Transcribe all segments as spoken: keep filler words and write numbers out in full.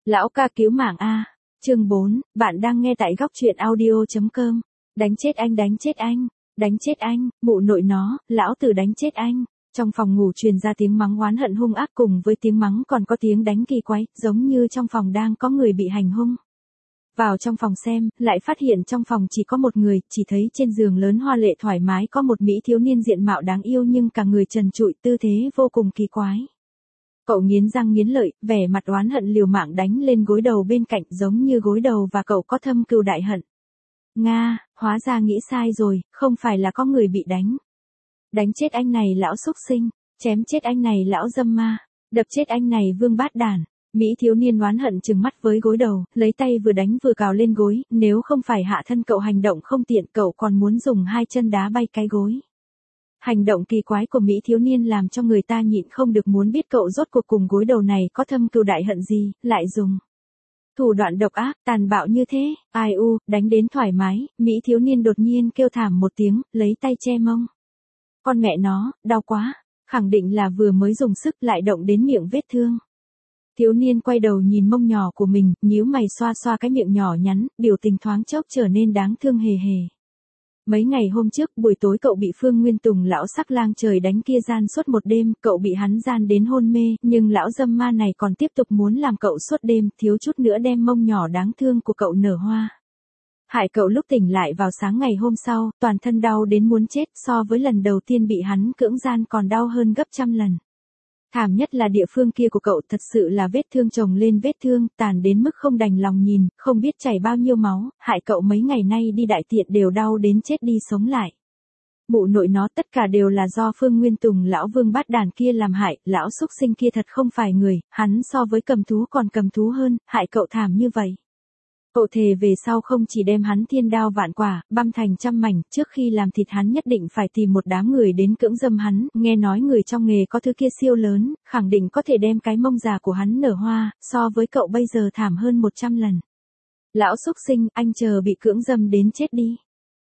Lão ca cứu mạng a. Chương bốn, bạn đang nghe tại góc truyện audio chấm com. Đánh chết anh, đánh chết anh, đánh chết anh, mụ nội nó, lão tử đánh chết anh. Trong phòng ngủ truyền ra tiếng mắng oán hận hung ác, cùng với tiếng mắng còn có tiếng đánh kỳ quái, giống như trong phòng đang có người bị hành hung. Vào trong phòng xem, lại phát hiện trong phòng chỉ có một người, chỉ thấy trên giường lớn hoa lệ thoải mái có một mỹ thiếu niên diện mạo đáng yêu nhưng cả người trần trụi, tư thế vô cùng kỳ quái. Cậu nghiến răng nghiến lợi, vẻ mặt oán hận liều mạng đánh lên gối đầu bên cạnh, giống như gối đầu và cậu có thâm cừu đại hận. Nga, hóa ra nghĩ sai rồi, không phải là có người bị đánh. Đánh chết anh này lão xúc sinh, chém chết anh này lão dâm ma, đập chết anh này vương bát đản. Mỹ thiếu niên oán hận trừng mắt với gối đầu, lấy tay vừa đánh vừa cào lên gối, nếu không phải hạ thân cậu hành động không tiện, cậu còn muốn dùng hai chân đá bay cái gối. Hành động kỳ quái của Mỹ thiếu niên làm cho người ta nhịn không được muốn biết cậu rốt cuộc cùng gối đầu này có thâm cừu đại hận gì, lại dùng thủ đoạn độc ác, tàn bạo như thế. Ai u, đánh đến thoải mái, Mỹ thiếu niên đột nhiên kêu thảm một tiếng, lấy tay che mông. Con mẹ nó, đau quá, khẳng định là vừa mới dùng sức lại động đến miệng vết thương. Thiếu niên quay đầu nhìn mông nhỏ của mình, nhíu mày xoa xoa cái miệng nhỏ nhắn, biểu tình thoáng chốc trở nên đáng thương hề hề. Mấy ngày hôm trước, buổi tối cậu bị Phương Nguyên Tùng lão sắc lang trời đánh kia gian suốt một đêm, cậu bị hắn gian đến hôn mê, nhưng lão dâm ma này còn tiếp tục muốn làm cậu suốt đêm, thiếu chút nữa đem mông nhỏ đáng thương của cậu nở hoa. Hại cậu lúc tỉnh lại vào sáng ngày hôm sau, toàn thân đau đến muốn chết, so với lần đầu tiên bị hắn cưỡng gian còn đau hơn gấp trăm lần. Thảm nhất là địa phương kia của cậu thật sự là vết thương chồng lên vết thương, tàn đến mức không đành lòng nhìn, không biết chảy bao nhiêu máu, hại cậu mấy ngày nay đi đại tiện đều đau đến chết đi sống lại. Mụ nội nó, tất cả đều là do Phương Nguyên Tùng lão vương bát đàn kia làm hại, lão xúc sinh kia thật không phải người, hắn so với cầm thú còn cầm thú hơn, hại cậu thảm như vậy. Cậu thề về sau không chỉ đem hắn thiên đao vạn quả, băm thành trăm mảnh, trước khi làm thịt hắn nhất định phải tìm một đám người đến cưỡng dâm hắn, nghe nói người trong nghề có thứ kia siêu lớn, khẳng định có thể đem cái mông già của hắn nở hoa, so với cậu bây giờ thảm hơn một trăm lần. Lão xúc sinh, anh chờ bị cưỡng dâm đến chết đi.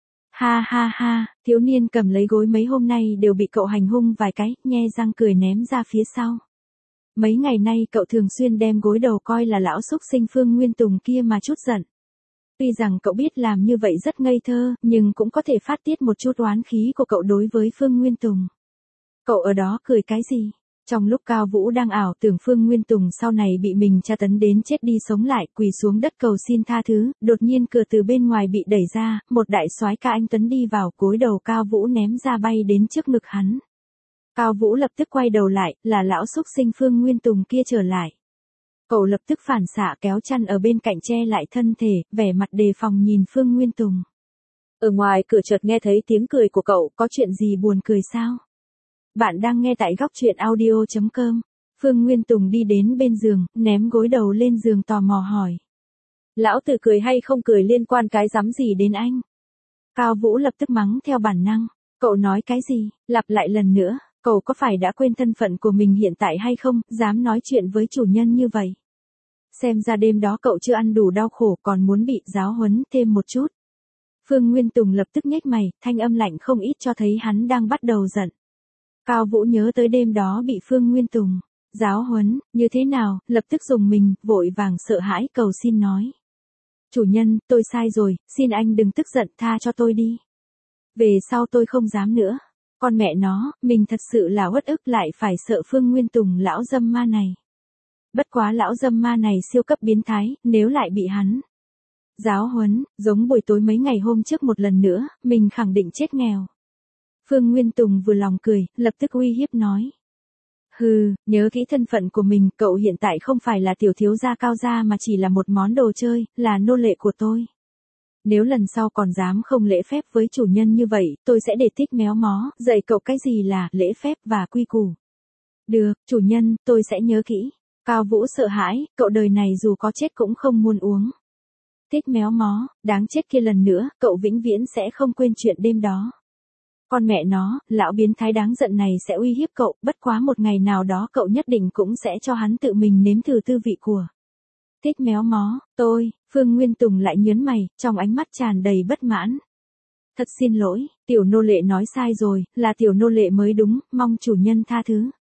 Ha ha ha, thiếu niên cầm lấy gối mấy hôm nay đều bị cậu hành hung vài cái, nhe răng cười ném ra phía sau. Mấy ngày nay cậu thường xuyên đem gối đầu coi là lão xúc sinh Phương Nguyên Tùng kia mà chút giận. Tuy rằng cậu biết làm như vậy rất ngây thơ, nhưng cũng có thể phát tiết một chút oán khí của cậu đối với Phương Nguyên Tùng. Cậu ở đó cười cái gì? Trong lúc Cao Vũ đang ảo tưởng Phương Nguyên Tùng sau này bị mình tra tấn đến chết đi sống lại, quỳ xuống đất cầu xin tha thứ, đột nhiên cửa từ bên ngoài bị đẩy ra, một đại soái ca anh tuấn đi vào, gối đầu Cao Vũ ném ra bay đến trước ngực hắn. Cao Vũ lập tức quay đầu lại, là lão xúc sinh Phương Nguyên Tùng kia trở lại. Cậu lập tức phản xạ kéo chăn ở bên cạnh che lại thân thể, vẻ mặt đề phòng nhìn Phương Nguyên Tùng. Ở ngoài cửa chợt nghe thấy tiếng cười của cậu, có chuyện gì buồn cười sao? Bạn đang nghe tại góc truyện audio chấm com. Phương Nguyên Tùng đi đến bên giường, ném gối đầu lên giường tò mò hỏi. Lão tử cười hay không cười liên quan cái rắm gì đến anh? Cao Vũ lập tức mắng theo bản năng. Cậu nói cái gì? Lặp lại lần nữa. Cậu có phải đã quên thân phận của mình hiện tại hay không, dám nói chuyện với chủ nhân như vậy? Xem ra đêm đó cậu chưa ăn đủ đau khổ còn muốn bị giáo huấn thêm một chút. Phương Nguyên Tùng lập tức nhếch mày, thanh âm lạnh không ít cho thấy hắn đang bắt đầu giận. Cao Vũ nhớ tới đêm đó bị Phương Nguyên Tùng giáo huấn, như thế nào, lập tức dùng mình, vội vàng sợ hãi cầu xin nói. Chủ nhân, tôi sai rồi, xin anh đừng tức giận, tha cho tôi đi. Về sau tôi không dám nữa. Con mẹ nó, mình thật sự là uất ức lại phải sợ Phương Nguyên Tùng lão dâm ma này. Bất quá lão dâm ma này siêu cấp biến thái, nếu lại bị hắn giáo huấn, giống buổi tối mấy ngày hôm trước một lần nữa, mình khẳng định chết nghèo. Phương Nguyên Tùng vừa lòng cười, lập tức uy hiếp nói. Hừ, nhớ kỹ thân phận của mình, cậu hiện tại không phải là tiểu thiếu gia Cao gia mà chỉ là một món đồ chơi, là nô lệ của tôi. Nếu lần sau còn dám không lễ phép với chủ nhân như vậy, tôi sẽ để thích méo mó, dạy cậu cái gì là lễ phép và quy củ. Được, chủ nhân, tôi sẽ nhớ kỹ. Cao Vũ sợ hãi, cậu đời này dù có chết cũng không muốn uống. Thích méo mó, đáng chết kia lần nữa, cậu vĩnh viễn sẽ không quên chuyện đêm đó. Con mẹ nó, lão biến thái đáng giận này sẽ uy hiếp cậu, bất quá một ngày nào đó cậu nhất định cũng sẽ cho hắn tự mình nếm thử tư vị của thích méo mó. Tôi, Phương Nguyên Tùng lại nhớn mày, trong ánh mắt tràn đầy bất mãn. Thật xin lỗi, tiểu nô lệ nói sai rồi, là tiểu nô lệ mới đúng, mong chủ nhân tha thứ.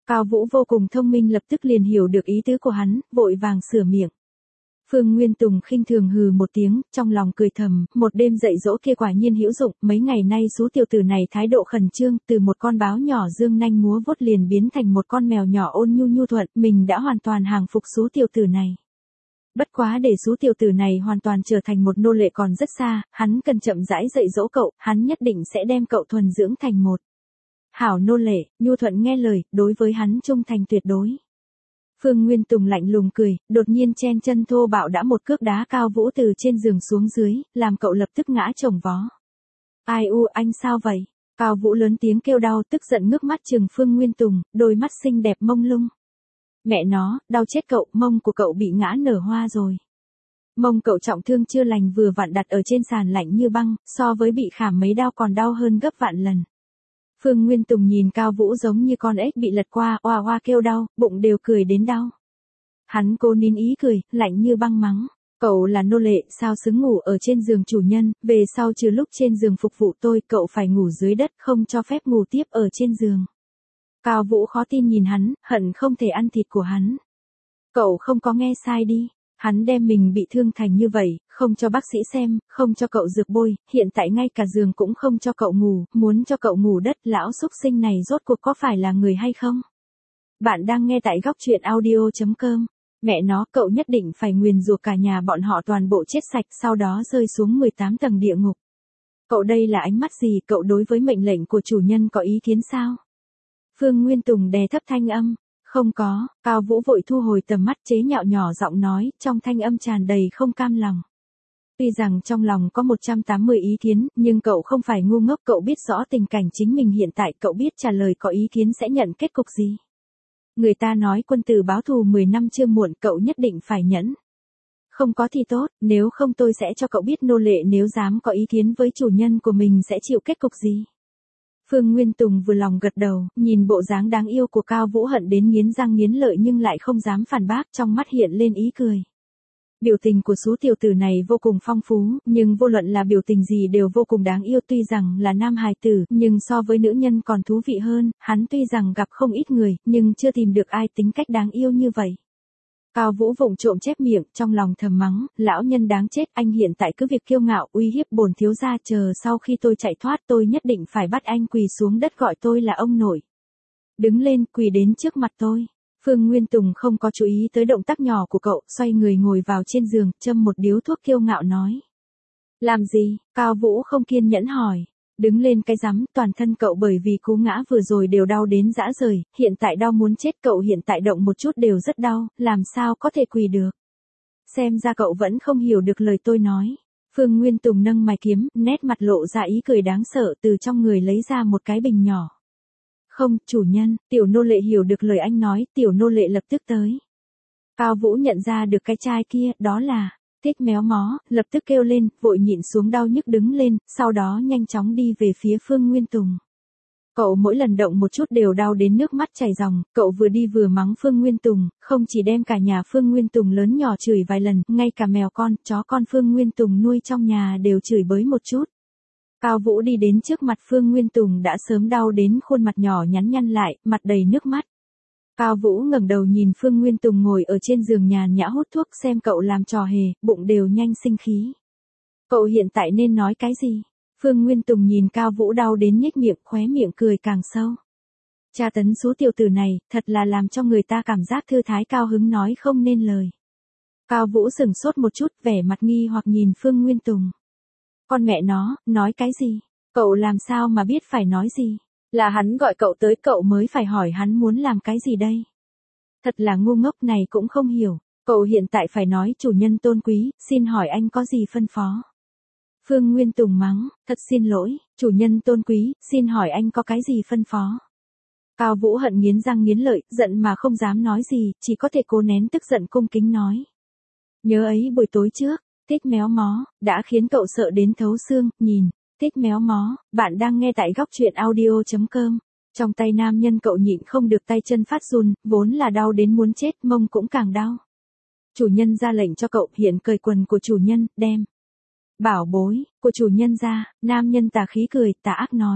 Cao Vũ vô cùng thông minh lập tức liền hiểu được ý tứ của hắn, vội vàng sửa miệng. Phương Nguyên Tùng khinh thường hừ một tiếng, trong lòng cười thầm, một đêm dạy dỗ kia quả nhiên hữu dụng, mấy ngày nay số tiểu tử này thái độ khẩn trương, từ một con báo nhỏ dương nanh múa vuốt liền biến thành một con mèo nhỏ ôn nhu nhu thuận, mình đã hoàn toàn hàng phục số tiểu tử này. Bất quá để số tiểu tử này hoàn toàn trở thành một nô lệ còn rất xa, hắn cần chậm rãi dạy dỗ cậu, hắn nhất định sẽ đem cậu thuần dưỡng thành một hảo nô lệ, nhu thuận nghe lời, đối với hắn trung thành tuyệt đối. Phương Nguyên Tùng lạnh lùng cười, đột nhiên chen chân thô bạo đã một cước đá Cao Vũ từ trên giường xuống dưới, làm cậu lập tức ngã chồng vó. Ai u, anh sao vậy? Cao Vũ lớn tiếng kêu đau, tức giận ngước mắt trừng Phương Nguyên Tùng, đôi mắt xinh đẹp mông lung. Mẹ nó, đau chết cậu, mông của cậu bị ngã nở hoa rồi. Mông cậu trọng thương chưa lành vừa vặn đặt ở trên sàn lạnh như băng, so với bị khảm mấy đau còn đau hơn gấp vạn lần. Phương Nguyên Tùng nhìn Cao Vũ giống như con ếch bị lật qua, oa oa kêu đau, bụng đều cười đến đau. Hắn cố nín ý cười, lạnh như băng mắng. Cậu là nô lệ, sao xứng ngủ ở trên giường chủ nhân, về sau trừ lúc trên giường phục vụ tôi, cậu phải ngủ dưới đất, không cho phép ngủ tiếp ở trên giường. Cao Vũ khó tin nhìn hắn, hận không thể ăn thịt của hắn. Cậu không có nghe sai đi. Hắn đem mình bị thương thành như vậy, không cho bác sĩ xem, không cho cậu dược bôi, hiện tại ngay cả giường cũng không cho cậu ngủ, muốn cho cậu ngủ đất, lão xúc sinh này rốt cuộc có phải là người hay không? Bạn đang nghe tại góc truyện audio chấm com. Mẹ nó, cậu nhất định phải nguyền rủa cả nhà bọn họ toàn bộ chết sạch, sau đó rơi xuống mười tám tầng địa ngục. Cậu đây là ánh mắt gì, cậu đối với mệnh lệnh của chủ nhân có ý kiến sao? Phương Nguyên Tùng đè thấp thanh âm. Không có, Cao Vũ vội thu hồi tầm mắt chế nhạo nhỏ giọng nói, trong thanh âm tràn đầy không cam lòng. Tuy rằng trong lòng có một trăm tám mươi ý kiến, nhưng cậu không phải ngu ngốc, cậu biết rõ tình cảnh chính mình hiện tại, cậu biết trả lời có ý kiến sẽ nhận kết cục gì. Người ta nói quân tử báo thù mười năm chưa muộn, cậu nhất định phải nhẫn. Không có thì tốt, nếu không tôi sẽ cho cậu biết nô lệ nếu dám có ý kiến với chủ nhân của mình sẽ chịu kết cục gì. Phương Nguyên Tùng vừa lòng gật đầu, nhìn bộ dáng đáng yêu của Cao Vũ hận đến nghiến răng nghiến lợi nhưng lại không dám phản bác, trong mắt hiện lên ý cười. Biểu tình của số tiểu tử này vô cùng phong phú, nhưng vô luận là biểu tình gì đều vô cùng đáng yêu, tuy rằng là nam hài tử, nhưng so với nữ nhân còn thú vị hơn, hắn tuy rằng gặp không ít người, nhưng chưa tìm được ai tính cách đáng yêu như vậy. Cao Vũ vụng trộm chép miệng, trong lòng thầm mắng, lão nhân đáng chết, anh hiện tại cứ việc kiêu ngạo uy hiếp bổn thiếu gia, chờ sau khi tôi chạy thoát tôi nhất định phải bắt anh quỳ xuống đất gọi tôi là ông nội. Đứng lên, quỳ đến trước mặt tôi. Phương Nguyên Tùng không có chú ý tới động tác nhỏ của cậu, xoay người ngồi vào trên giường, châm một điếu thuốc kiêu ngạo nói. Làm gì? Cao Vũ không kiên nhẫn hỏi. Đứng lên cái rắm, toàn thân cậu bởi vì cú ngã vừa rồi đều đau đến rã rời, hiện tại đau muốn chết, cậu hiện tại động một chút đều rất đau, làm sao có thể quỳ được. Xem ra cậu vẫn không hiểu được lời tôi nói. Phương Nguyên Tùng nâng mài kiếm, nét mặt lộ ra ý cười đáng sợ, từ trong người lấy ra một cái bình nhỏ. Không, chủ nhân, tiểu nô lệ hiểu được lời anh nói, tiểu nô lệ lập tức tới. Cao Vũ nhận ra được cái chai kia, đó là... Thích méo mó, lập tức kêu lên, vội nhịn xuống đau nhức đứng lên, sau đó nhanh chóng đi về phía Phương Nguyên Tùng. Cậu mỗi lần động một chút đều đau đến nước mắt chảy ròng, cậu vừa đi vừa mắng Phương Nguyên Tùng, không chỉ đem cả nhà Phương Nguyên Tùng lớn nhỏ chửi vài lần, ngay cả mèo con, chó con Phương Nguyên Tùng nuôi trong nhà đều chửi bới một chút. Cao Vũ đi đến trước mặt Phương Nguyên Tùng đã sớm đau đến khuôn mặt nhỏ nhắn nhăn lại, mặt đầy nước mắt. Cao Vũ ngẩng đầu nhìn Phương Nguyên Tùng ngồi ở trên giường nhàn nhã hút thuốc xem cậu làm trò hề, bụng đều nhanh sinh khí. Cậu hiện tại nên nói cái gì? Phương Nguyên Tùng nhìn Cao Vũ đau đến nhếch miệng, khóe miệng cười càng sâu. Tra tấn số tiểu tử này, thật là làm cho người ta cảm giác thư thái cao hứng nói không nên lời. Cao Vũ sửng sốt một chút, vẻ mặt nghi hoặc nhìn Phương Nguyên Tùng. Con mẹ nó, nói cái gì? Cậu làm sao mà biết phải nói gì? Là hắn gọi cậu tới cậu mới phải hỏi hắn muốn làm cái gì đây? Thật là ngu ngốc này cũng không hiểu. Cậu hiện tại phải nói chủ nhân tôn quý, xin hỏi anh có gì phân phó? Phương Nguyên Tùng mắng, thật xin lỗi, chủ nhân tôn quý, xin hỏi anh có cái gì phân phó? Cao Vũ hận nghiến răng nghiến lợi, giận mà không dám nói gì, chỉ có thể cố nén tức giận cung kính nói. Nhớ ấy buổi tối trước, Thích méo mó, đã khiến cậu sợ đến thấu xương, nhìn. Thích méo mó, bạn đang nghe tại góc truyện audio chấm com. Trong tay nam nhân cậu nhịn không được tay chân phát run, vốn là đau đến muốn chết, mông cũng càng đau. Chủ nhân ra lệnh cho cậu hiện cởi quần của chủ nhân, đem. Bảo bối, của chủ nhân ra, nam nhân tà khí cười, tà ác nói.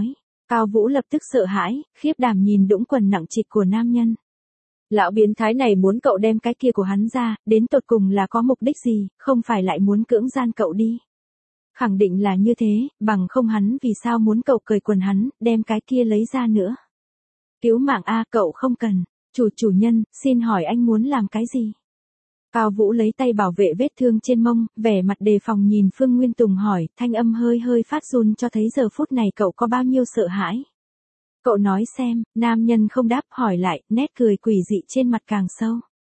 Cao Vũ lập tức sợ hãi, khiếp đảm nhìn đũng quần nặng trịch của nam nhân. Lão biến thái này muốn cậu đem cái kia của hắn ra, đến tột cùng là có mục đích gì, không phải lại muốn cưỡng gian cậu đi. Khẳng định là như thế, bằng không hắn vì sao muốn cậu cởi quần hắn, đem cái kia lấy ra nữa. Cứu mạng a, cậu không cần. Chủ chủ nhân, xin hỏi anh muốn làm cái gì? Cao Vũ lấy tay bảo vệ vết thương trên mông, vẻ mặt đề phòng nhìn Phương Nguyên Tùng hỏi, thanh âm hơi hơi phát run cho thấy giờ phút này cậu có bao nhiêu sợ hãi. Cậu nói xem, nam nhân không đáp hỏi lại, nét cười quỷ dị trên mặt càng sâu.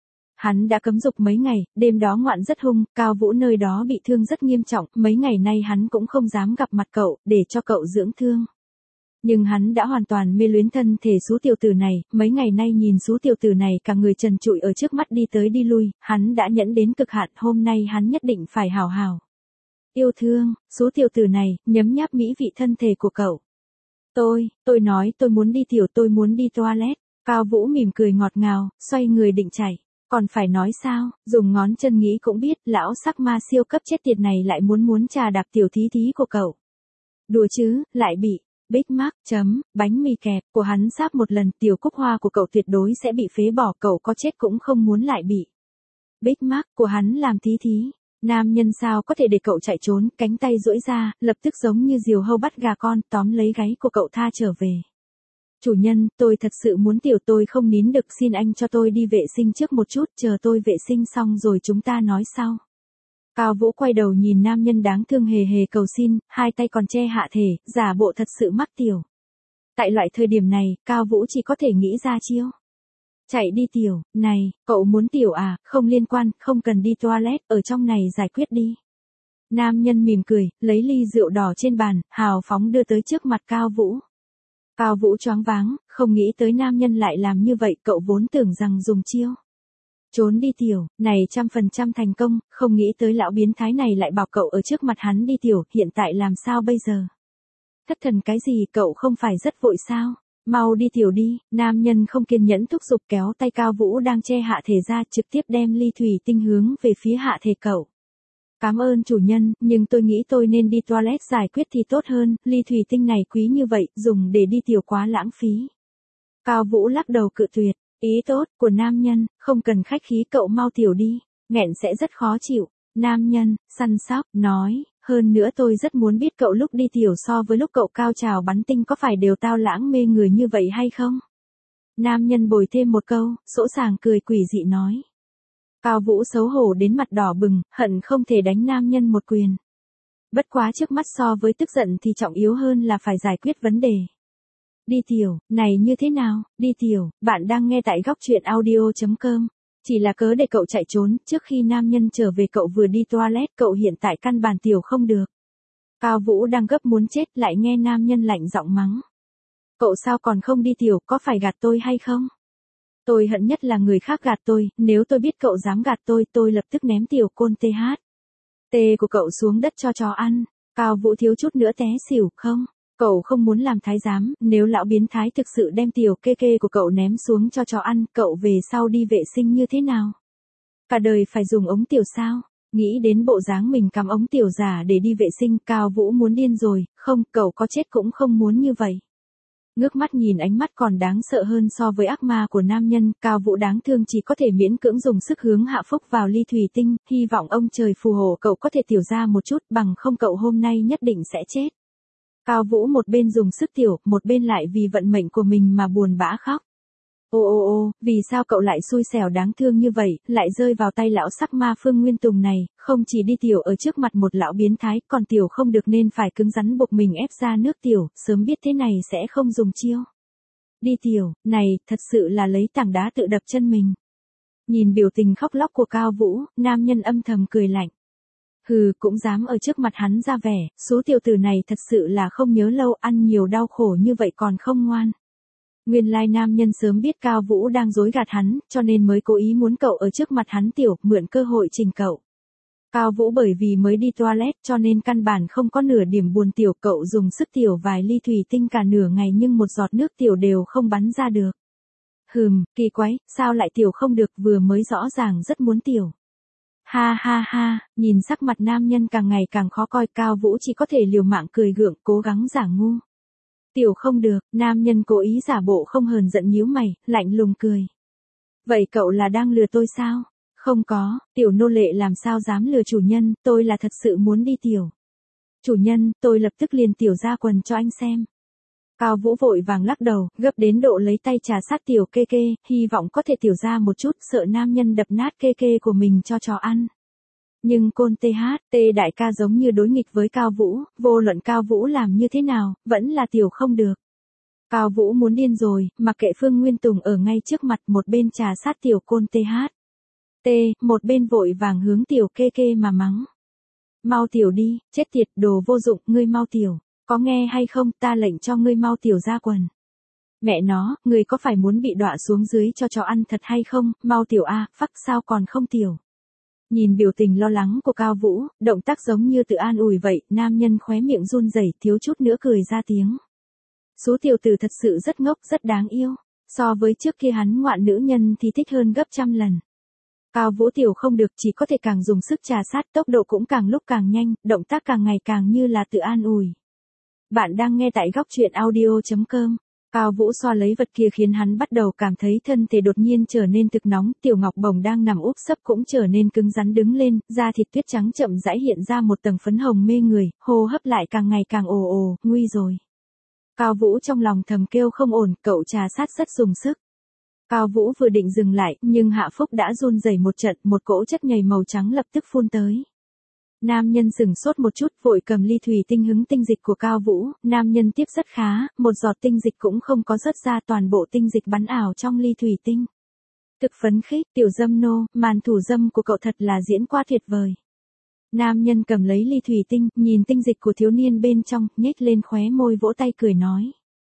Hắn đã cấm dục mấy ngày, đêm đó ngoạn rất hung, Cao Vũ nơi đó bị thương rất nghiêm trọng, mấy ngày nay hắn cũng không dám gặp mặt cậu, để cho cậu dưỡng thương. Nhưng hắn đã hoàn toàn mê luyến thân thể xú tiểu tử này, mấy ngày nay nhìn xú tiểu tử này cả người trần trụi ở trước mắt đi tới đi lui, hắn đã nhẫn đến cực hạn, hôm nay hắn nhất định phải hào hào. Yêu thương, xú tiểu tử này, nhấm nháp mỹ vị thân thể của cậu. Tôi, tôi nói tôi muốn đi tiểu, tôi muốn đi toilet. Cao Vũ mỉm cười ngọt ngào, xoay người định chạy. Còn phải nói sao, dùng ngón chân nghĩ cũng biết, lão sắc ma siêu cấp chết tiệt này lại muốn muốn trà đạp tiểu thí thí của cậu. Đùa chứ, lại bị. Big Mac, chấm, bánh mì kẹp, của hắn sáp một lần, tiểu cúc hoa của cậu tuyệt đối sẽ bị phế bỏ, cậu có chết cũng không muốn lại bị. Big Mac, của hắn làm thí thí. Nam nhân sao có thể để cậu chạy trốn, cánh tay duỗi ra, lập tức giống như diều hâu bắt gà con, tóm lấy gáy của cậu tha trở về. Chủ nhân, tôi thật sự muốn tiểu, tôi không nín được, xin anh cho tôi đi vệ sinh trước một chút, chờ tôi vệ sinh xong rồi chúng ta nói sau. Cao Vũ quay đầu nhìn nam nhân đáng thương hề hề cầu xin, hai tay còn che hạ thể, giả bộ thật sự mắc tiểu. Tại loại thời điểm này, Cao Vũ chỉ có thể nghĩ ra chiêu. Chạy đi tiểu, này, cậu muốn tiểu à, không liên quan, không cần đi toilet, ở trong này giải quyết đi. Nam nhân mỉm cười, lấy ly rượu đỏ trên bàn, hào phóng đưa tới trước mặt Cao Vũ. Cao Vũ choáng váng, không nghĩ tới nam nhân lại làm như vậy, cậu vốn tưởng rằng dùng chiêu. Trốn đi tiểu, này trăm phần trăm thành công, không nghĩ tới lão biến thái này lại bảo cậu ở trước mặt hắn đi tiểu, hiện tại làm sao bây giờ? Thất thần cái gì, cậu không phải rất vội sao? Mau đi tiểu đi, nam nhân không kiên nhẫn thúc giục kéo tay Cao Vũ đang che hạ thể ra, trực tiếp đem ly thủy tinh hướng về phía hạ thể cậu. Cảm ơn chủ nhân, nhưng tôi nghĩ tôi nên đi toilet giải quyết thì tốt hơn, ly thủy tinh này quý như vậy, dùng để đi tiểu quá lãng phí. Cao Vũ lắc đầu cự tuyệt. Ý tốt của nam nhân, không cần khách khí, cậu mau tiểu đi, nghẹn sẽ rất khó chịu. Nam nhân, săn sóc, nói, hơn nữa tôi rất muốn biết cậu lúc đi tiểu so với lúc cậu cao trào bắn tinh có phải đều tao lãng mê người như vậy hay không? Nam nhân bồi thêm một câu, sỗ sàng cười quỷ dị nói. Cao Vũ xấu hổ đến mặt đỏ bừng, hận không thể đánh nam nhân một quyền. Bất quá trước mắt so với tức giận thì trọng yếu hơn là phải giải quyết vấn đề. Đi tiểu, này như thế nào, đi tiểu, bạn đang nghe tại góc truyện audio chấm com. Chỉ là cớ để cậu chạy trốn, trước khi nam nhân trở về cậu vừa đi toilet, cậu hiện tại căn bản tiểu không được. Cao Vũ đang gấp muốn chết lại nghe nam nhân lạnh giọng mắng. Cậu sao còn không đi tiểu, có phải gạt tôi hay không? Tôi hận nhất là người khác gạt tôi, nếu tôi biết cậu dám gạt tôi, tôi lập tức ném tiểu côn tê hát. Tê của cậu xuống đất cho chó ăn. Cao Vũ thiếu chút nữa té xỉu, không? Cậu không muốn làm thái giám, nếu lão biến thái thực sự đem tiểu kê kê của cậu ném xuống cho chó ăn, cậu về sau đi vệ sinh như thế nào? Cả đời phải dùng ống tiểu sao? Nghĩ đến bộ dáng mình cắm ống tiểu giả để đi vệ sinh, Cao Vũ muốn điên rồi, không, cậu có chết cũng không muốn như vậy. Ngước mắt nhìn ánh mắt còn đáng sợ hơn so với ác ma của nam nhân, Cao Vũ đáng thương chỉ có thể miễn cưỡng dùng sức hướng hạ phúc vào ly thủy tinh, hy vọng ông trời phù hộ cậu có thể tiểu ra một chút, bằng không cậu hôm nay nhất định sẽ chết. Cao Vũ một bên dùng sức tiểu, một bên lại vì vận mệnh của mình mà buồn bã khóc. Ô ô ô, vì sao cậu lại xui xẻo đáng thương như vậy, lại rơi vào tay lão sắc ma Phương Nguyên Tùng này, không chỉ đi tiểu ở trước mặt một lão biến thái, còn tiểu không được nên phải cứng rắn buộc mình ép ra nước tiểu, sớm biết thế này sẽ không dùng chiêu. Đi tiểu, này, thật sự là lấy tảng đá tự đập chân mình. Nhìn biểu tình khóc lóc của Cao Vũ, nam nhân âm thầm cười lạnh. Hừ, cũng dám ở trước mặt hắn ra vẻ, số tiểu tử này thật sự là không nhớ lâu, ăn nhiều đau khổ như vậy còn không ngoan. Nguyên lai nam nhân sớm biết Cao Vũ đang dối gạt hắn, cho nên mới cố ý muốn cậu ở trước mặt hắn tiểu, mượn cơ hội trình cậu. Cao Vũ bởi vì mới đi toilet cho nên căn bản không có nửa điểm buồn tiểu, cậu dùng sức tiểu vài ly thủy tinh cả nửa ngày nhưng một giọt nước tiểu đều không bắn ra được. Hừm, kỳ quái, sao lại tiểu không được, vừa mới rõ ràng rất muốn tiểu. Ha ha ha, nhìn sắc mặt nam nhân càng ngày càng khó coi, Cao Vũ chỉ có thể liều mạng cười gượng, cố gắng giả ngu. Tiểu không được, nam nhân cố ý giả bộ không hờn giận nhíu mày, lạnh lùng cười. Vậy cậu là đang lừa tôi sao? Không có, tiểu nô lệ làm sao dám lừa chủ nhân, tôi là thật sự muốn đi tiểu. Chủ nhân, tôi lập tức liền tiểu ra quần cho anh xem. Cao Vũ vội vàng lắc đầu, gấp đến độ lấy tay trà sát tiểu kê kê, hy vọng có thể tiểu ra một chút, sợ nam nhân đập nát kê kê của mình cho chó ăn. Nhưng côn tê hát, tê đại ca giống như đối nghịch với Cao Vũ, vô luận Cao Vũ làm như thế nào, vẫn là tiểu không được. Cao Vũ muốn điên rồi, mặc kệ Phương Nguyên Tùng ở ngay trước mặt, một bên trà sát tiểu côn tê hát. Tê, một bên vội vàng hướng tiểu kê kê mà mắng. Mau tiểu đi, chết tiệt, đồ vô dụng, ngươi mau tiểu. Có nghe hay không, ta lệnh cho ngươi mau tiểu ra quần. Mẹ nó, ngươi có phải muốn bị đọa xuống dưới cho chó ăn thật hay không, mau tiểu a, phắc sao còn không tiểu. Nhìn biểu tình lo lắng của Cao Vũ, động tác giống như tự an ủi vậy, nam nhân khóe miệng run rẩy, thiếu chút nữa cười ra tiếng. Số tiểu tử thật sự rất ngốc, rất đáng yêu. So với trước kia hắn ngoạn nữ nhân thì thích hơn gấp trăm lần. Cao Vũ tiểu không được, chỉ có thể càng dùng sức trà sát, tốc độ cũng càng lúc càng nhanh, động tác càng ngày càng như là tự an ủi. Bạn đang nghe tại góc truyện audio chấm com. Cao Vũ xoa lấy vật kia khiến hắn bắt đầu cảm thấy thân thể đột nhiên trở nên thực nóng, tiểu ngọc bồng đang nằm úp sấp cũng trở nên cứng rắn đứng lên, da thịt tuyết trắng chậm rãi hiện ra một tầng phấn hồng mê người, hô hấp lại càng ngày càng ồ ồ, nguy rồi. Cao Vũ trong lòng thầm kêu không ổn, cậu trà sát rất dùng sức. Cao Vũ vừa định dừng lại, nhưng Hạ Phúc đã run rẩy một trận, một cỗ chất nhầy màu trắng lập tức phun tới. Nam nhân sửng sốt một chút, vội cầm ly thủy tinh hứng tinh dịch của Cao Vũ, nam nhân tiếp rất khá, một giọt tinh dịch cũng không có rớt ra, toàn bộ tinh dịch bắn ảo trong ly thủy tinh. Thực phấn khích, tiểu dâm nô, màn thủ dâm của cậu thật là diễn qua tuyệt vời. Nam nhân cầm lấy ly thủy tinh, nhìn tinh dịch của thiếu niên bên trong, nhếch lên khóe môi vỗ tay cười nói.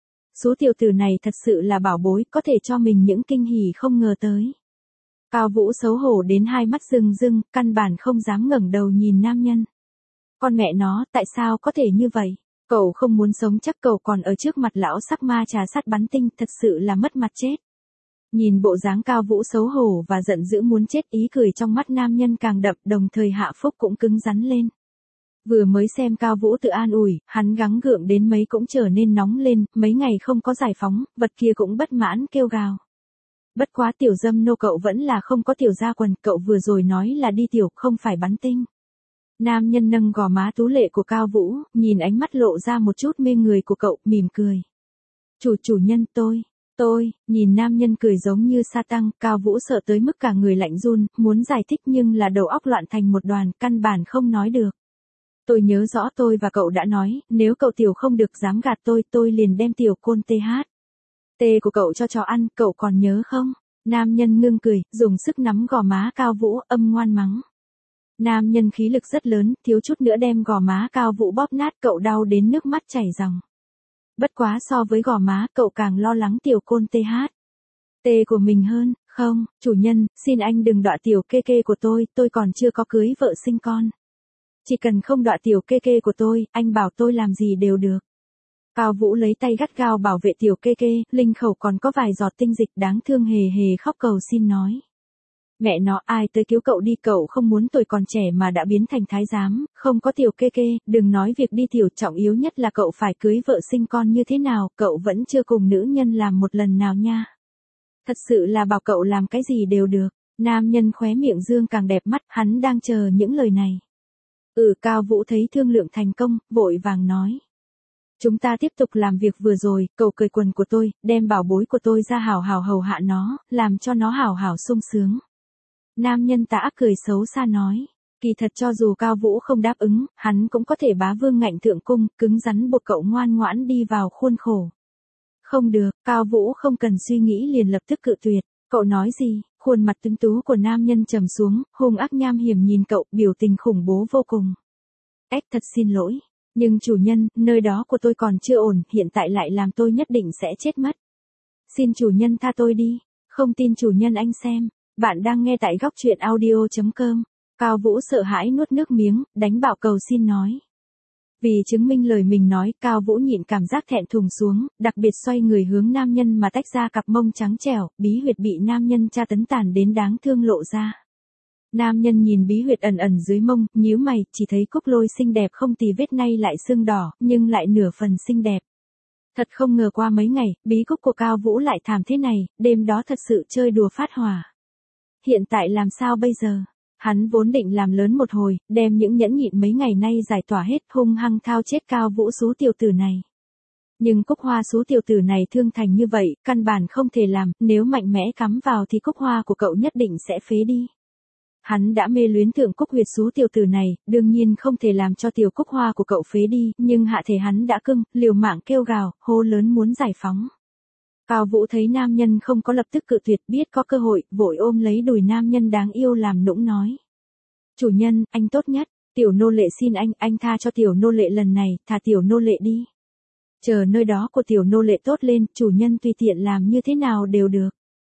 Số tiểu tử này thật sự là bảo bối, có thể cho mình những kinh hỉ không ngờ tới. Cao Vũ xấu hổ đến hai mắt rưng rưng, căn bản không dám ngẩng đầu nhìn nam nhân. Con mẹ nó, tại sao có thể như vậy? Cậu không muốn sống chắc cậu còn ở trước mặt lão sắc ma trà sát bắn tinh, thật sự là mất mặt chết. Nhìn bộ dáng Cao Vũ xấu hổ và giận dữ muốn chết, ý cười trong mắt nam nhân càng đậm, đồng thời Hạ Phúc cũng cứng rắn lên. Vừa mới xem Cao Vũ tự an ủi, hắn gắng gượng đến mấy cũng trở nên nóng lên, mấy ngày không có giải phóng, vật kia cũng bất mãn kêu gào. Bất quá tiểu dâm nô cậu vẫn là không có tiểu ra quần, cậu vừa rồi nói là đi tiểu, không phải bắn tinh. Nam nhân nâng gò má tú lệ của Cao Vũ, nhìn ánh mắt lộ ra một chút mê người của cậu, mỉm cười. Chủ chủ nhân tôi, tôi, nhìn nam nhân cười giống như sa tăng, Cao Vũ sợ tới mức cả người lạnh run, muốn giải thích nhưng là đầu óc loạn thành một đoàn, căn bản không nói được. Tôi nhớ rõ tôi và cậu đã nói, nếu cậu tiểu không được dám gạt tôi, tôi liền đem tiểu côn tê hát. Tê của cậu cho chó ăn, cậu còn nhớ không? Nam nhân ngưng cười, dùng sức nắm gò má Cao Vũ, âm ngoan mắng. Nam nhân khí lực rất lớn, thiếu chút nữa đem gò má Cao Vũ bóp nát, cậu đau đến nước mắt chảy ròng. Bất quá so với gò má, cậu càng lo lắng tiểu côn tê hát. Tê của mình hơn, không, chủ nhân, xin anh đừng đọa tiểu kê kê của tôi, tôi còn chưa có cưới vợ sinh con. Chỉ cần không đọa tiểu kê kê của tôi, anh bảo tôi làm gì đều được. Cao Vũ lấy tay gắt gao bảo vệ tiểu kê kê, linh khẩu còn có vài giọt tinh dịch đáng thương hề hề khóc cầu xin nói. Mẹ nó, ai tới cứu cậu đi, cậu không muốn tuổi còn trẻ mà đã biến thành thái giám, không có tiểu kê kê, đừng nói việc đi tiểu, trọng yếu nhất là cậu phải cưới vợ sinh con như thế nào, cậu vẫn chưa cùng nữ nhân làm một lần nào nha. Thật sự là bảo cậu làm cái gì đều được, nam nhân khóe miệng dương càng đẹp mắt, hắn đang chờ những lời này. Ừ, Cao Vũ thấy thương lượng thành công, vội vàng nói. Chúng ta tiếp tục làm việc vừa rồi, cậu cởi quần của tôi, đem bảo bối của tôi ra hảo hảo hầu hạ nó, làm cho nó hảo hảo sung sướng. Nam nhân tà ác cười xấu xa nói. Kỳ thật cho dù Cao Vũ không đáp ứng, hắn cũng có thể bá vương ngạnh thượng cung, cứng rắn buộc cậu ngoan ngoãn đi vào khuôn khổ. Không được, Cao Vũ không cần suy nghĩ liền lập tức cự tuyệt. Cậu nói gì? Khuôn mặt tuấn tú của nam nhân trầm xuống, hung ác nham hiểm nhìn cậu, biểu tình khủng bố vô cùng. Ếch, thật xin lỗi. Nhưng chủ nhân, nơi đó của tôi còn chưa ổn, hiện tại lại làm tôi nhất định sẽ chết mất. Xin chủ nhân tha tôi đi. Không tin chủ nhân anh xem. Bạn đang nghe tại góc truyện audio chấm com. Cao Vũ sợ hãi nuốt nước miếng, đánh bảo cầu xin nói. Vì chứng minh lời mình nói, Cao Vũ nhịn cảm giác thẹn thùng xuống, đặc biệt xoay người hướng nam nhân mà tách ra cặp mông trắng trẻo, bí huyệt bị nam nhân tra tấn tàn đến đáng thương lộ ra. Nam nhân nhìn bí huyệt ẩn ẩn dưới mông, nhíu mày, chỉ thấy cúc lôi xinh đẹp không tì vết nay lại sưng đỏ, nhưng lại nửa phần xinh đẹp. Thật không ngờ qua mấy ngày, bí cúc của Cao Vũ lại thảm thế này, đêm đó thật sự chơi đùa phát hỏa. Hiện tại làm sao bây giờ? Hắn vốn định làm lớn một hồi, đem những nhẫn nhịn mấy ngày nay giải tỏa hết, hung hăng thao chết Cao Vũ xú tiểu tử này. Nhưng Cúc Hoa xú tiểu tử này thương thành như vậy, căn bản không thể làm, nếu mạnh mẽ cắm vào thì Cúc Hoa của cậu nhất định sẽ phế đi. Hắn đã mê luyến thượng Cúc Huyệt xú tiểu tử này, đương nhiên không thể làm cho tiểu Cúc Hoa của cậu phế đi, nhưng hạ thể hắn đã cưng, liều mạng kêu gào, hô lớn muốn giải phóng. Cao Vũ thấy nam nhân không có lập tức cự tuyệt, biết có cơ hội, vội ôm lấy đùi nam nhân đáng yêu làm nũng nói. Chủ nhân, anh tốt nhất, tiểu nô lệ xin anh, anh tha cho tiểu nô lệ lần này, thả tiểu nô lệ đi. Chờ nơi đó của tiểu nô lệ tốt lên, chủ nhân tùy tiện làm như thế nào đều được.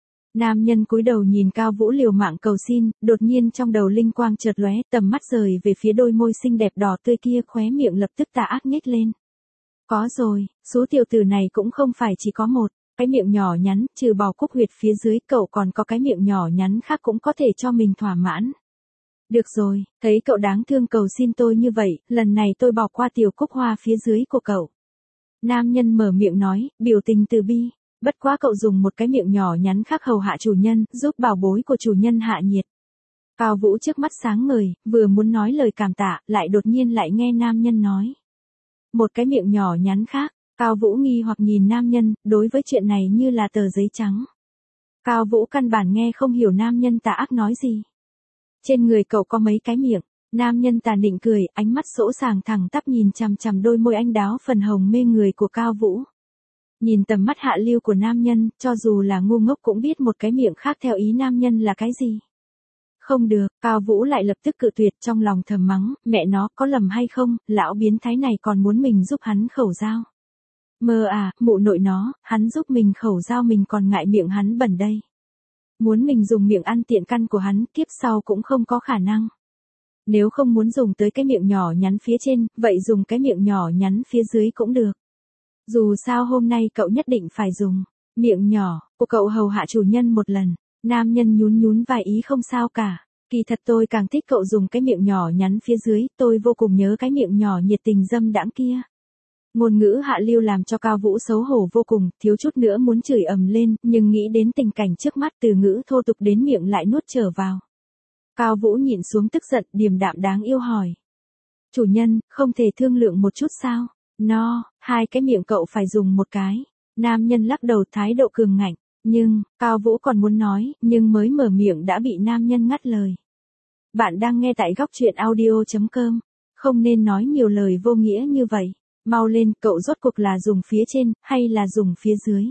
Nam nhân cúi đầu nhìn Cao Vũ liều mạng cầu xin, đột nhiên trong đầu linh quang chợt lóe, tầm mắt rời về phía đôi môi xinh đẹp đỏ tươi kia, khóe miệng lập tức tà ác nhếch lên. Có rồi, số tiểu tử này cũng không phải chỉ có một, cái miệng nhỏ nhắn, trừ bỏ Cúc Huyệt phía dưới, cậu còn có cái miệng nhỏ nhắn khác cũng có thể cho mình thỏa mãn. Được rồi, thấy cậu đáng thương cầu xin tôi như vậy, lần này tôi bỏ qua tiểu Cúc Hoa phía dưới của cậu. Nam nhân mở miệng nói, biểu tình từ bi. Bất quá cậu dùng một cái miệng nhỏ nhắn khác hầu hạ chủ nhân, giúp bảo bối của chủ nhân hạ nhiệt. Cao Vũ trước mắt sáng ngời, vừa muốn nói lời cảm tạ, lại đột nhiên lại nghe nam nhân nói. Một cái miệng nhỏ nhắn khác, Cao Vũ nghi hoặc nhìn nam nhân, đối với chuyện này như là tờ giấy trắng. Cao Vũ căn bản nghe không hiểu nam nhân tà ác nói gì. Trên người cậu có mấy cái miệng, nam nhân tà nịnh cười, ánh mắt sỗ sàng thẳng tắp nhìn chằm chằm đôi môi anh đáo phần hồng mê người của Cao Vũ. Nhìn tầm mắt hạ lưu của nam nhân, cho dù là ngu ngốc cũng biết một cái miệng khác theo ý nam nhân là cái gì. Không được, Cao Vũ lại lập tức cự tuyệt, trong lòng thầm mắng, mẹ nó có lầm hay không, lão biến thái này còn muốn mình giúp hắn khẩu giao. Mơ à, mụ nội nó, hắn giúp mình khẩu giao mình còn ngại miệng hắn bẩn đây. Muốn mình dùng miệng ăn tiện căn của hắn, kiếp sau cũng không có khả năng. Nếu không muốn dùng tới cái miệng nhỏ nhắn phía trên, vậy dùng cái miệng nhỏ nhắn phía dưới cũng được. Dù sao hôm nay cậu nhất định phải dùng miệng nhỏ của cậu hầu hạ chủ nhân một lần. Nam nhân nhún nhún vai ý không sao cả. Kỳ thật tôi càng thích cậu dùng cái miệng nhỏ nhắn phía dưới, tôi vô cùng nhớ cái miệng nhỏ nhiệt tình dâm đãng kia. Ngôn ngữ hạ lưu làm cho Cao Vũ xấu hổ vô cùng, thiếu chút nữa muốn chửi ầm lên, nhưng nghĩ đến tình cảnh trước mắt từ ngữ thô tục đến miệng lại nuốt trở vào. Cao Vũ nhịn xuống tức giận, điềm đạm đáng yêu hỏi. Chủ nhân, không thể thương lượng một chút sao? No, hai cái miệng cậu phải dùng một cái. Nam nhân lắc đầu thái độ cường ngạnh. Nhưng, Cao Vũ còn muốn nói, nhưng mới mở miệng đã bị nam nhân ngắt lời. Bạn đang nghe tại góc truyện audio chấm com. Không nên nói nhiều lời vô nghĩa như vậy. Mau lên, cậu rốt cuộc là dùng phía trên, hay là dùng phía dưới?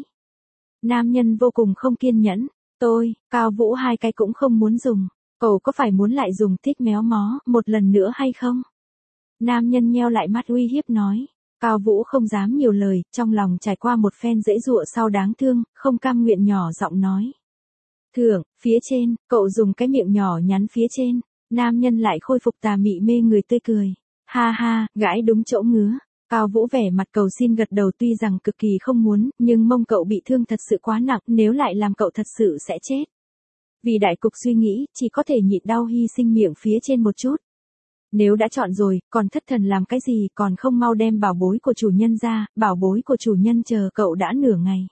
Nam nhân vô cùng không kiên nhẫn. Tôi, Cao Vũ hai cái cũng không muốn dùng. Cậu có phải muốn lại dùng thích méo mó, một lần nữa hay không? Nam nhân nheo lại mắt uy hiếp nói. Cao Vũ không dám nhiều lời, trong lòng trải qua một phen dễ dụa sau đáng thương, không cam nguyện nhỏ giọng nói. Thưởng, phía trên, cậu dùng cái miệng nhỏ nhắn phía trên. Nam nhân lại khôi phục tà mị mê người tươi cười. Ha ha, gãi đúng chỗ ngứa. Cao Vũ vẻ mặt cầu xin gật đầu, tuy rằng cực kỳ không muốn, nhưng mông cậu bị thương thật sự quá nặng, nếu lại làm cậu thật sự sẽ chết. Vì đại cục suy nghĩ, chỉ có thể nhịn đau hy sinh miệng phía trên một chút. Nếu đã chọn rồi, còn thất thần làm cái gì, còn không mau đem bảo bối của chủ nhân ra, bảo bối của chủ nhân chờ cậu đã nửa ngày.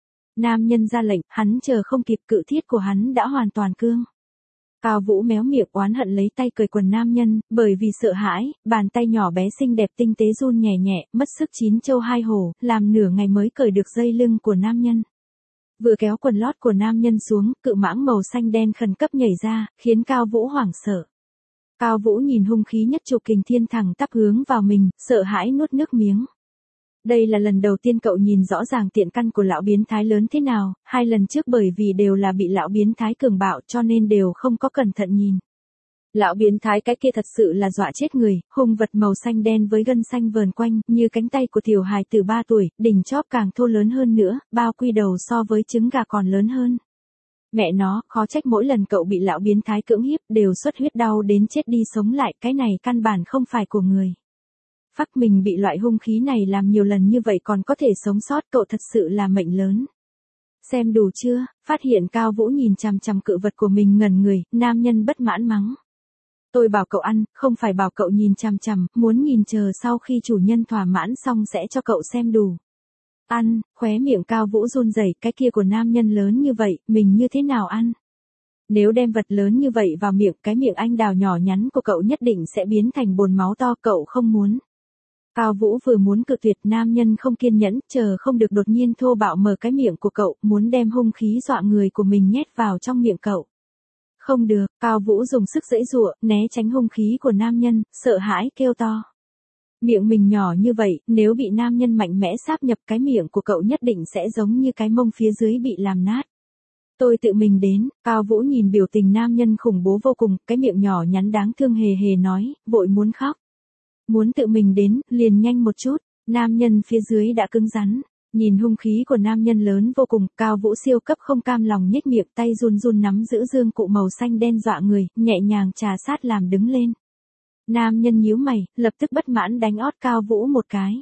Nam nhân ra lệnh, hắn chờ không kịp, cự thiết của hắn đã hoàn toàn cương. Cao Vũ méo miệng oán hận lấy tay cởi quần nam nhân, bởi vì sợ hãi, bàn tay nhỏ bé xinh đẹp tinh tế run nhẹ nhẹ, mất sức chín châu hai hổ, làm nửa ngày mới cởi được dây lưng của nam nhân. Vừa kéo quần lót của nam nhân xuống, cự mãng màu xanh đen khẩn cấp nhảy ra, khiến Cao Vũ hoảng sợ. Cao Vũ nhìn hung khí nhất trục kình thiên thẳng tắp hướng vào mình, sợ hãi nuốt nước miếng. Đây là lần đầu tiên cậu nhìn rõ ràng tiện căn của lão biến thái lớn thế nào, hai lần trước bởi vì đều là bị lão biến thái cường bạo cho nên đều không có cẩn thận nhìn. Lão biến thái cái kia thật sự là dọa chết người, hung vật màu xanh đen với gân xanh vờn quanh, như cánh tay của tiểu hài từ ba tuổi, đỉnh chóp càng thô lớn hơn nữa, bao quy đầu so với trứng gà còn lớn hơn. Mẹ nó, khó trách mỗi lần cậu bị lão biến thái cưỡng hiếp đều xuất huyết đau đến chết đi sống lại, cái này căn bản không phải của người. Phắc mình bị loại hung khí này làm nhiều lần như vậy còn có thể sống sót, cậu thật sự là mệnh lớn. Xem đủ chưa, phát hiện Cao Vũ nhìn chằm chằm cự vật của mình ngẩn người, nam nhân bất mãn mắng. Tôi bảo cậu ăn, không phải bảo cậu nhìn chằm chằm, muốn nhìn chờ sau khi chủ nhân thỏa mãn xong sẽ cho cậu xem đủ. Ăn, khóe miệng Cao Vũ run rẩy, cái kia của nam nhân lớn như vậy, mình như thế nào ăn? Nếu đem vật lớn như vậy vào miệng, cái miệng anh đào nhỏ nhắn của cậu nhất định sẽ biến thành bồn máu to, cậu không muốn. Cao Vũ vừa muốn cự tuyệt, nam nhân không kiên nhẫn, chờ không được đột nhiên thô bạo mở cái miệng của cậu, muốn đem hung khí dọa người của mình nhét vào trong miệng cậu. Không được, Cao Vũ dùng sức giãy giụa, né tránh hung khí của nam nhân, sợ hãi kêu to. Miệng mình nhỏ như vậy, nếu bị nam nhân mạnh mẽ sáp nhập, cái miệng của cậu nhất định sẽ giống như cái mông phía dưới bị làm nát. Tôi tự mình đến. Cao Vũ nhìn biểu tình nam nhân khủng bố vô cùng, cái miệng nhỏ nhắn đáng thương hề hề nói, vội muốn khóc. Muốn tự mình đến, liền nhanh một chút. Nam nhân phía dưới đã cứng rắn. Nhìn hung khí của nam nhân lớn vô cùng, Cao Vũ siêu cấp không cam lòng nhếch miệng, tay run run nắm giữ dương cụ màu xanh đen dọa người, nhẹ nhàng trà sát làm đứng lên. Nam nhân nhíu mày, lập tức bất mãn đánh ót Cao Vũ một cái.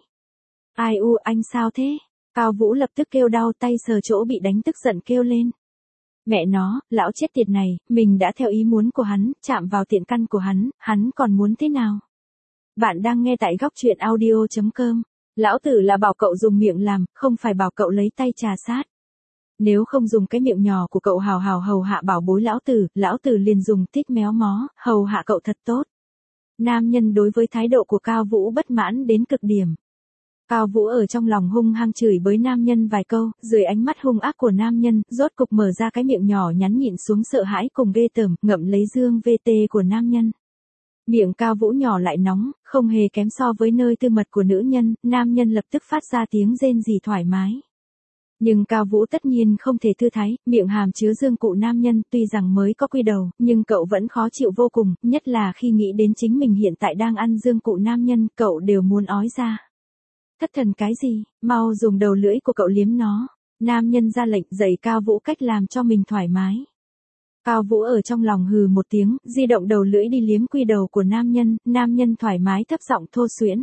Ai u, anh sao thế? Cao Vũ lập tức kêu đau, tay sờ chỗ bị đánh tức giận kêu lên. Mẹ nó, lão chết tiệt này, mình đã theo ý muốn của hắn, chạm vào tiện căn của hắn, hắn còn muốn thế nào? Bạn đang nghe tại góc truyện audio chấm com. Lão tử là bảo cậu dùng miệng làm, không phải bảo cậu lấy tay trà sát. Nếu không dùng cái miệng nhỏ của cậu hào hào hầu hạ bảo bối lão tử, lão tử liền dùng tích méo mó, hầu hạ cậu thật tốt. Nam nhân đối với thái độ của Cao Vũ bất mãn đến cực điểm. Cao Vũ ở trong lòng hung hăng chửi bới nam nhân vài câu, dưới ánh mắt hung ác của nam nhân, rốt cục mở ra cái miệng nhỏ nhắn nhịn xuống sợ hãi cùng ghê tởm, ngậm lấy dương vê tê của nam nhân. Miệng Cao Vũ nhỏ lại nóng, không hề kém so với nơi tư mật của nữ nhân, nam nhân lập tức phát ra tiếng rên rỉ thoải mái. Nhưng Cao Vũ tất nhiên không thể thư thái, miệng hàm chứa dương cụ nam nhân, tuy rằng mới có quy đầu, nhưng cậu vẫn khó chịu vô cùng, nhất là khi nghĩ đến chính mình hiện tại đang ăn dương cụ nam nhân, cậu đều muốn ói ra. Thất thần cái gì, mau dùng đầu lưỡi của cậu liếm nó. Nam nhân ra lệnh dạy Cao Vũ cách làm cho mình thoải mái. Cao Vũ ở trong lòng hừ một tiếng, di động đầu lưỡi đi liếm quy đầu của nam nhân, nam nhân thoải mái thấp giọng thô xuyễn.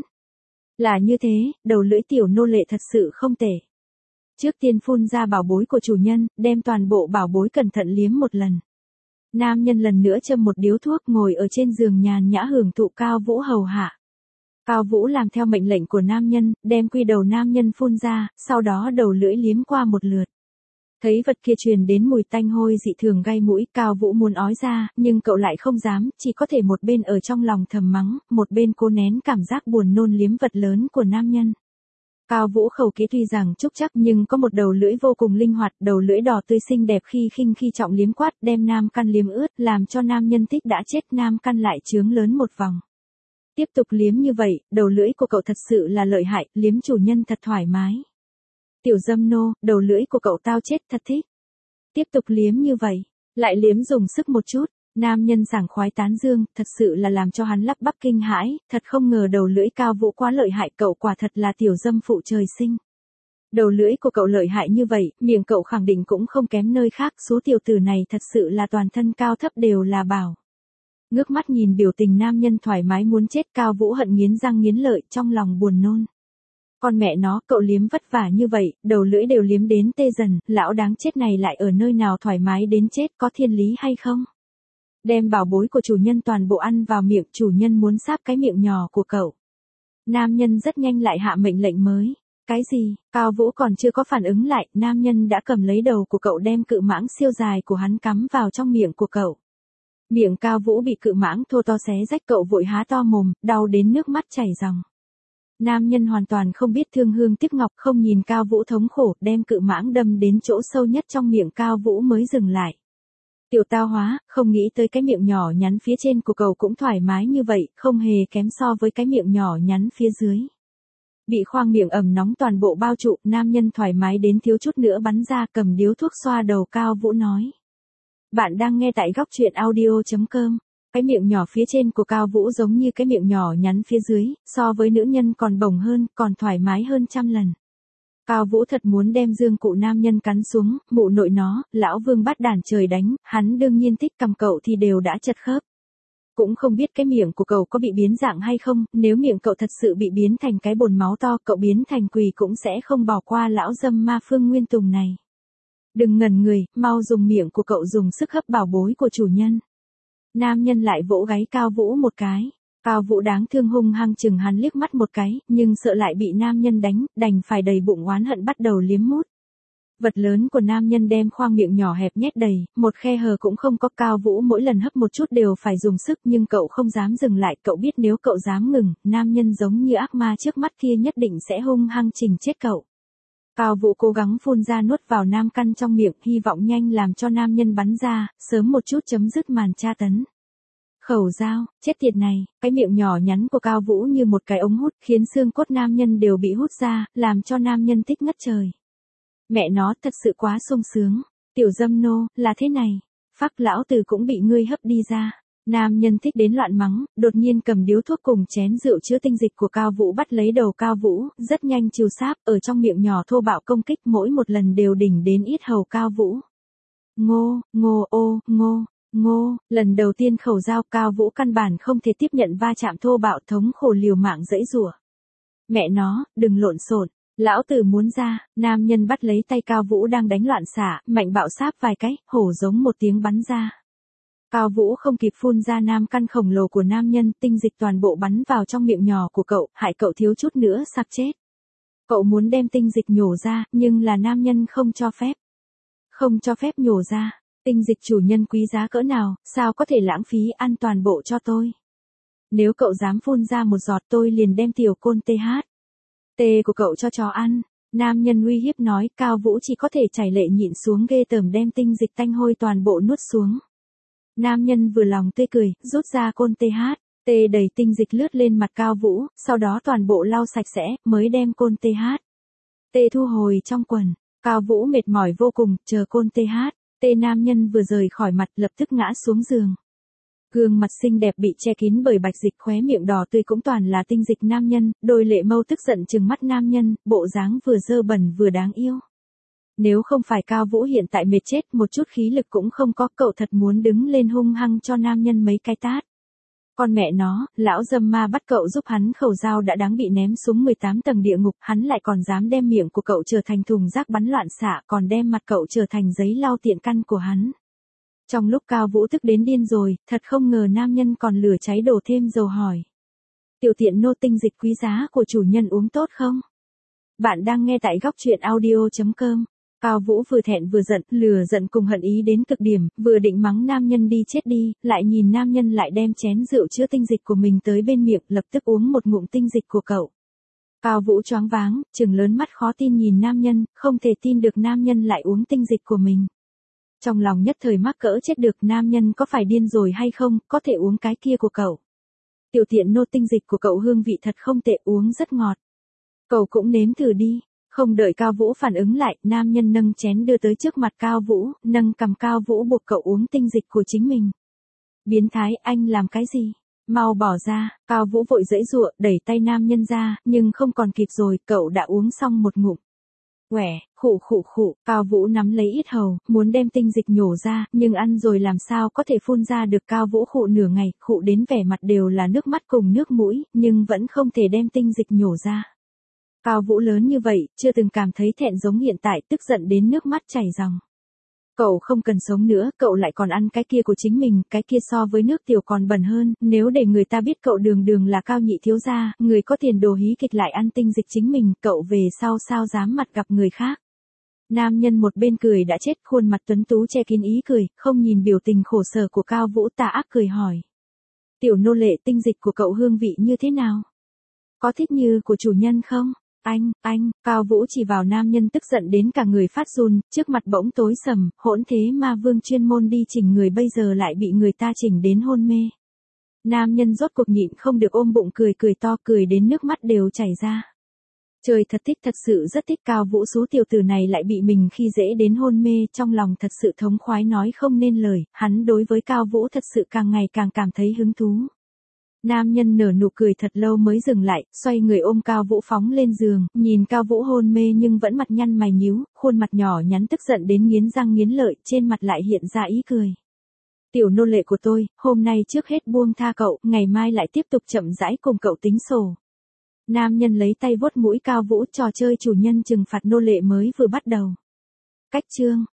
Là như thế, đầu lưỡi tiểu nô lệ thật sự không tệ. Trước tiên phun ra bảo bối của chủ nhân, đem toàn bộ bảo bối cẩn thận liếm một lần. Nam nhân lần nữa châm một điếu thuốc ngồi ở trên giường nhàn nhã hưởng thụ Cao Vũ hầu hạ. Cao Vũ làm theo mệnh lệnh của nam nhân, đem quy đầu nam nhân phun ra, sau đó đầu lưỡi liếm qua một lượt. Thấy vật kia truyền đến mùi tanh hôi dị thường gai mũi, Cao Vũ muốn ói ra, nhưng cậu lại không dám, chỉ có thể một bên ở trong lòng thầm mắng, một bên cố nén cảm giác buồn nôn liếm vật lớn của nam nhân. Cao Vũ khẩu kỹ tuy rằng trúc chắc nhưng có một đầu lưỡi vô cùng linh hoạt, đầu lưỡi đỏ tươi xinh đẹp khi khinh khi trọng liếm quát, đem nam căn liếm ướt, làm cho nam nhân thích đã chết, nam căn lại trướng lớn một vòng. Tiếp tục liếm như vậy, đầu lưỡi của cậu thật sự là lợi hại, liếm chủ nhân thật thoải mái. Tiểu dâm nô, đầu lưỡi của cậu tao chết thật thích. Tiếp tục liếm như vậy, lại liếm dùng sức một chút, nam nhân sảng khoái tán dương, thật sự là làm cho hắn lắp bắp kinh hãi, thật không ngờ đầu lưỡi Cao Vũ quá lợi hại, cậu quả thật là tiểu dâm phụ trời sinh. Đầu lưỡi của cậu lợi hại như vậy, miệng cậu khẳng định cũng không kém nơi khác, số tiểu tử này thật sự là toàn thân cao thấp đều là bảo. Ngước mắt nhìn biểu tình nam nhân thoải mái muốn chết, Cao Vũ hận nghiến răng nghiến lợi, trong lòng buồn nôn. Con mẹ nó, cậu liếm vất vả như vậy, đầu lưỡi đều liếm đến tê dần, lão đáng chết này lại ở nơi nào thoải mái đến chết, có thiên lý hay không? Đem bảo bối của chủ nhân toàn bộ ăn vào miệng, chủ nhân muốn sáp cái miệng nhỏ của cậu. Nam nhân rất nhanh lại hạ mệnh lệnh mới. Cái gì? Cao Vũ còn chưa có phản ứng lại, nam nhân đã cầm lấy đầu của cậu đem cự mãng siêu dài của hắn cắm vào trong miệng của cậu. Miệng Cao Vũ bị cự mãng thô to xé rách, cậu vội há to mồm, đau đến nước mắt chảy ròng. Nam nhân hoàn toàn không biết thương hương tiếc ngọc, không nhìn Cao Vũ thống khổ, đem cự mãng đâm đến chỗ sâu nhất trong miệng Cao Vũ mới dừng lại. Tiểu tao hóa, không nghĩ tới cái miệng nhỏ nhắn phía trên của cậu cũng thoải mái như vậy, không hề kém so với cái miệng nhỏ nhắn phía dưới. Bị khoang miệng ẩm nóng toàn bộ bao trụ, nam nhân thoải mái đến thiếu chút nữa bắn ra, cầm điếu thuốc xoa đầu Cao Vũ nói. Bạn đang nghe tại góc truyện audio chấm com. Cái miệng nhỏ phía trên của Cao Vũ giống như cái miệng nhỏ nhắn phía dưới, so với nữ nhân còn bồng hơn, còn thoải mái hơn trăm lần. Cao Vũ thật muốn đem dương cụ nam nhân cắn xuống, mụ nội nó, lão vương bắt đàn trời đánh, hắn đương nhiên thích, cầm cậu thì đều đã chật khớp. Cũng không biết cái miệng của cậu có bị biến dạng hay không, nếu miệng cậu thật sự bị biến thành cái bồn máu to, cậu biến thành quỳ cũng sẽ không bỏ qua lão dâm ma Phương Nguyên Tùng này. Đừng ngẩn người, mau dùng miệng của cậu dùng sức hấp bảo bối của chủ nhân. Nam nhân lại vỗ gáy Cao Vũ một cái. Cao Vũ đáng thương hung hăng chừng hắn liếc mắt một cái, nhưng sợ lại bị nam nhân đánh, đành phải đầy bụng oán hận bắt đầu liếm mút. Vật lớn của nam nhân đem khoang miệng nhỏ hẹp nhét đầy, một khe hở cũng không có. Cao Vũ mỗi lần hấp một chút đều phải dùng sức, nhưng cậu không dám dừng lại, cậu biết nếu cậu dám ngừng, nam nhân giống như ác ma trước mắt kia nhất định sẽ hung hăng chỉnh chết cậu. Cao Vũ cố gắng phun ra nuốt vào nam căn trong miệng, hy vọng nhanh làm cho nam nhân bắn ra, sớm một chút chấm dứt màn tra tấn. Khẩu dao, chết tiệt này, cái miệng nhỏ nhắn của Cao Vũ như một cái ống hút, khiến xương cốt nam nhân đều bị hút ra, làm cho nam nhân thích ngất trời. Mẹ nó thật sự quá sung sướng, tiểu dâm nô, là thế này, phắc lão tử cũng bị ngươi hấp đi ra. Nam nhân thích đến loạn mắng, đột nhiên cầm điếu thuốc cùng chén rượu chứa tinh dịch của Cao Vũ bắt lấy đầu Cao Vũ, rất nhanh chiều sáp, ở trong miệng nhỏ thô bạo công kích, mỗi một lần đều đỉnh đến yết hầu Cao Vũ. Ngô, ngô ô, ngô, ngô, lần đầu tiên khẩu dao Cao Vũ căn bản không thể tiếp nhận va chạm thô bạo, thống khổ liều mạng giãy giụa. Mẹ nó, đừng lộn xộn. Lão tử muốn ra, nam nhân bắt lấy tay Cao Vũ đang đánh loạn xạ, mạnh bạo sáp vài cái, hổ giống một tiếng bắn ra. Cao Vũ không kịp phun ra nam căn khổng lồ của nam nhân, tinh dịch toàn bộ bắn vào trong miệng nhỏ của cậu, hại cậu thiếu chút nữa sặc chết. Cậu muốn đem tinh dịch nhổ ra, nhưng là nam nhân không cho phép. Không cho phép nhổ ra, tinh dịch chủ nhân quý giá cỡ nào, sao có thể lãng phí, ăn toàn bộ cho tôi. Nếu cậu dám phun ra một giọt tôi liền đem tiểu côn tê hát. Tê của cậu cho chó ăn, nam nhân uy hiếp nói. Cao Vũ chỉ có thể chảy lệ nhịn xuống ghê tởm đem tinh dịch tanh hôi toàn bộ nuốt xuống. Nam nhân vừa lòng tươi cười, rút ra côn tê hát, tê đầy tinh dịch lướt lên mặt Cao Vũ, sau đó toàn bộ lau sạch sẽ, mới đem côn tê hát. Tê thu hồi trong quần, Cao Vũ mệt mỏi vô cùng, chờ côn tê hát, tê nam nhân vừa rời khỏi mặt lập tức ngã xuống giường. Gương mặt xinh đẹp bị che kín bởi bạch dịch, khóe miệng đỏ tươi cũng toàn là tinh dịch nam nhân, đôi lệ mâu tức giận trừng mắt nam nhân, bộ dáng vừa dơ bẩn vừa đáng yêu. Nếu không phải Cao Vũ hiện tại mệt chết, một chút khí lực cũng không có, cậu thật muốn đứng lên hung hăng cho nam nhân mấy cái tát. Con mẹ nó, lão dâm ma bắt cậu giúp hắn khẩu dao đã đáng bị ném xuống mười tám tầng địa ngục, hắn lại còn dám đem miệng của cậu trở thành thùng rác bắn loạn xạ, còn đem mặt cậu trở thành giấy lau tiện căn của hắn. Trong lúc Cao Vũ tức đến điên rồi, thật không ngờ nam nhân còn lửa cháy đổ thêm dầu hỏi. Tiểu tiện nô, tinh dịch quý giá của chủ nhân uống tốt không? Bạn đang nghe tại góc truyện audio chấm com. Cao Vũ vừa thẹn vừa giận, lừa giận cùng hận ý đến cực điểm, vừa định mắng nam nhân đi chết đi, lại nhìn nam nhân lại đem chén rượu chứa tinh dịch của mình tới bên miệng, lập tức uống một ngụm tinh dịch của cậu. Cao Vũ choáng váng, trừng lớn mắt khó tin nhìn nam nhân, không thể tin được nam nhân lại uống tinh dịch của mình. Trong lòng nhất thời mắc cỡ chết được, nam nhân có phải điên rồi hay không, có thể uống cái kia của cậu. Tiểu tiện nô, tinh dịch của cậu hương vị thật không tệ, uống rất ngọt. Cậu cũng nếm thử đi. Không đợi Cao Vũ phản ứng lại, nam nhân nâng chén đưa tới trước mặt Cao Vũ, nâng cầm Cao Vũ buộc cậu uống tinh dịch của chính mình. Biến thái, anh làm cái gì? Mau bỏ ra. Cao Vũ vội giãy giụa, đẩy tay nam nhân ra, nhưng không còn kịp rồi, cậu đã uống xong một ngụm. Quẻ, khụ khụ khụ, Cao Vũ nắm lấy yết hầu, muốn đem tinh dịch nhổ ra, nhưng ăn rồi làm sao có thể phun ra được. Cao Vũ khụ nửa ngày, khụ đến vẻ mặt đều là nước mắt cùng nước mũi, nhưng vẫn không thể đem tinh dịch nhổ ra. Cao Vũ lớn như vậy, chưa từng cảm thấy thẹn giống hiện tại, tức giận đến nước mắt chảy ròng. Cậu không cần sống nữa, cậu lại còn ăn cái kia của chính mình, cái kia so với nước tiểu còn bẩn hơn, nếu để người ta biết cậu đường đường là Cao nhị thiếu gia, người có tiền đồ hí kịch lại ăn tinh dịch chính mình, cậu về sau sao dám mặt gặp người khác. Nam nhân một bên cười đã chết, khuôn mặt tuấn tú che kín ý cười, không nhìn biểu tình khổ sở của Cao Vũ, tà ác cười hỏi. Tiểu nô lệ, tinh dịch của cậu hương vị như thế nào? Có thích như của chủ nhân không? Anh, anh, Cao Vũ chỉ vào nam nhân tức giận đến cả người phát run, trước mặt bỗng tối sầm, hỗn thế ma vương chuyên môn đi chỉnh người bây giờ lại bị người ta chỉnh đến hôn mê. Nam nhân rốt cuộc nhịn không được ôm bụng cười cười to, cười đến nước mắt đều chảy ra. Trời thật thích, thật sự rất thích. Cao Vũ số tiểu tử này lại bị mình khi dễ đến hôn mê, trong lòng thật sự thống khoái nói không nên lời, hắn đối với Cao Vũ thật sự càng ngày càng cảm thấy hứng thú. Nam nhân nở nụ cười thật lâu mới dừng lại, xoay người ôm Cao Vũ phóng lên giường, nhìn Cao Vũ hôn mê nhưng vẫn mặt nhăn mày nhíu, khuôn mặt nhỏ nhắn tức giận đến nghiến răng nghiến lợi, trên mặt lại hiện ra ý cười. Tiểu nô lệ của tôi, hôm nay trước hết buông tha cậu, ngày mai lại tiếp tục chậm rãi cùng cậu tính sổ. Nam nhân lấy tay vuốt mũi Cao Vũ, trò chơi chủ nhân trừng phạt nô lệ mới vừa bắt đầu. Cách chương